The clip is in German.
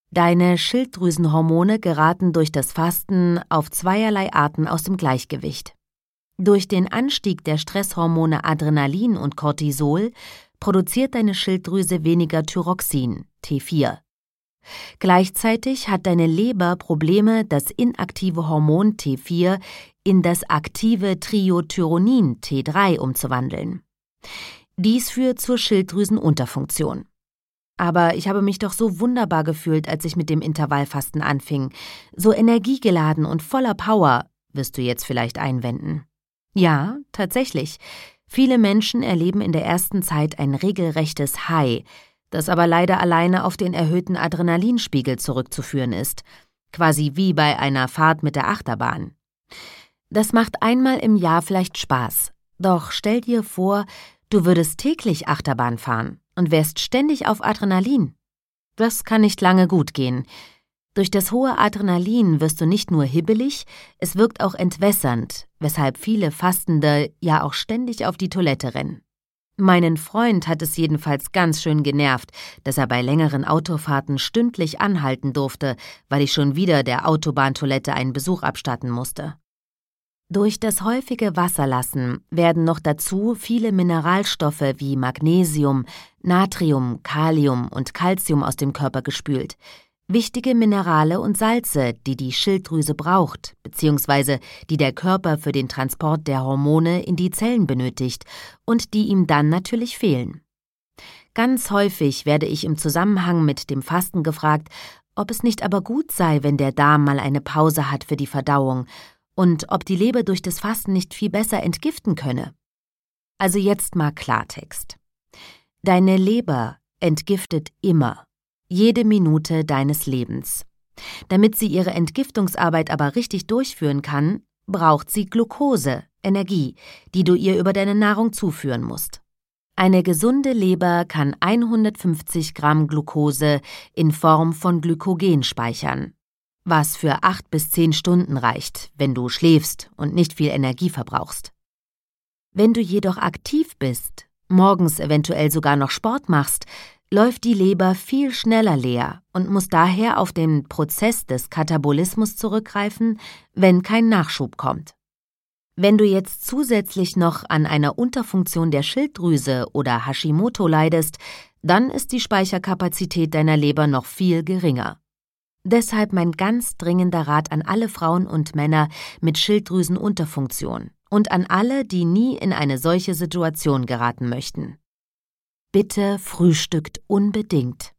Deine Schilddrüsenhormone geraten durch das Fasten auf zweierlei Arten aus dem Gleichgewicht. Durch den Anstieg der Stresshormone Adrenalin und Cortisol produziert deine Schilddrüse weniger Thyroxin, T4. Gleichzeitig hat deine Leber Probleme, das inaktive Hormon T4 in das aktive Triiodthyronin T3 umzuwandeln. Dies führt zur Schilddrüsenunterfunktion. Aber ich habe mich doch so wunderbar gefühlt, als ich mit dem Intervallfasten anfing. So energiegeladen und voller Power, wirst du jetzt vielleicht einwenden. Ja, tatsächlich. Viele Menschen erleben in der ersten Zeit ein regelrechtes High, das aber leider alleine auf den erhöhten Adrenalinspiegel zurückzuführen ist, quasi wie bei einer Fahrt mit der Achterbahn. Das macht einmal im Jahr vielleicht Spaß, doch stell dir vor, du würdest täglich Achterbahn fahren und wärst ständig auf Adrenalin. Das kann nicht lange gut gehen. Durch das hohe Adrenalin wirst du nicht nur hibbelig, es wirkt auch entwässernd, weshalb viele Fastende ja auch ständig auf die Toilette rennen. Meinen Freund hat es jedenfalls ganz schön genervt, dass er bei längeren Autofahrten stündlich anhalten durfte, weil ich schon wieder der Autobahntoilette einen Besuch abstatten musste. Durch das häufige Wasserlassen werden noch dazu viele Mineralstoffe wie Magnesium, Natrium, Kalium und Calcium aus dem Körper gespült. Wichtige Minerale und Salze, die die Schilddrüse braucht, bzw. die der Körper für den Transport der Hormone in die Zellen benötigt und die ihm dann natürlich fehlen. Ganz häufig werde ich im Zusammenhang mit dem Fasten gefragt, ob es nicht aber gut sei, wenn der Darm mal eine Pause hat für die Verdauung und ob die Leber durch das Fasten nicht viel besser entgiften könne. Also jetzt mal Klartext. Deine Leber entgiftet immer. Jede Minute deines Lebens. Damit sie ihre Entgiftungsarbeit aber richtig durchführen kann, braucht sie Glucose, Energie, die du ihr über deine Nahrung zuführen musst. Eine gesunde Leber kann 150 Gramm Glucose in Form von Glykogen speichern, was für 8 bis 10 Stunden reicht, wenn du schläfst und nicht viel Energie verbrauchst. Wenn du jedoch aktiv bist, morgens eventuell sogar noch Sport machst, läuft die Leber viel schneller leer und muss daher auf den Prozess des Katabolismus zurückgreifen, wenn kein Nachschub kommt. Wenn du jetzt zusätzlich noch an einer Unterfunktion der Schilddrüse oder Hashimoto leidest, dann ist die Speicherkapazität deiner Leber noch viel geringer. Deshalb mein ganz dringender Rat an alle Frauen und Männer mit Schilddrüsenunterfunktion und an alle, die nie in eine solche Situation geraten möchten. Bitte frühstückt unbedingt.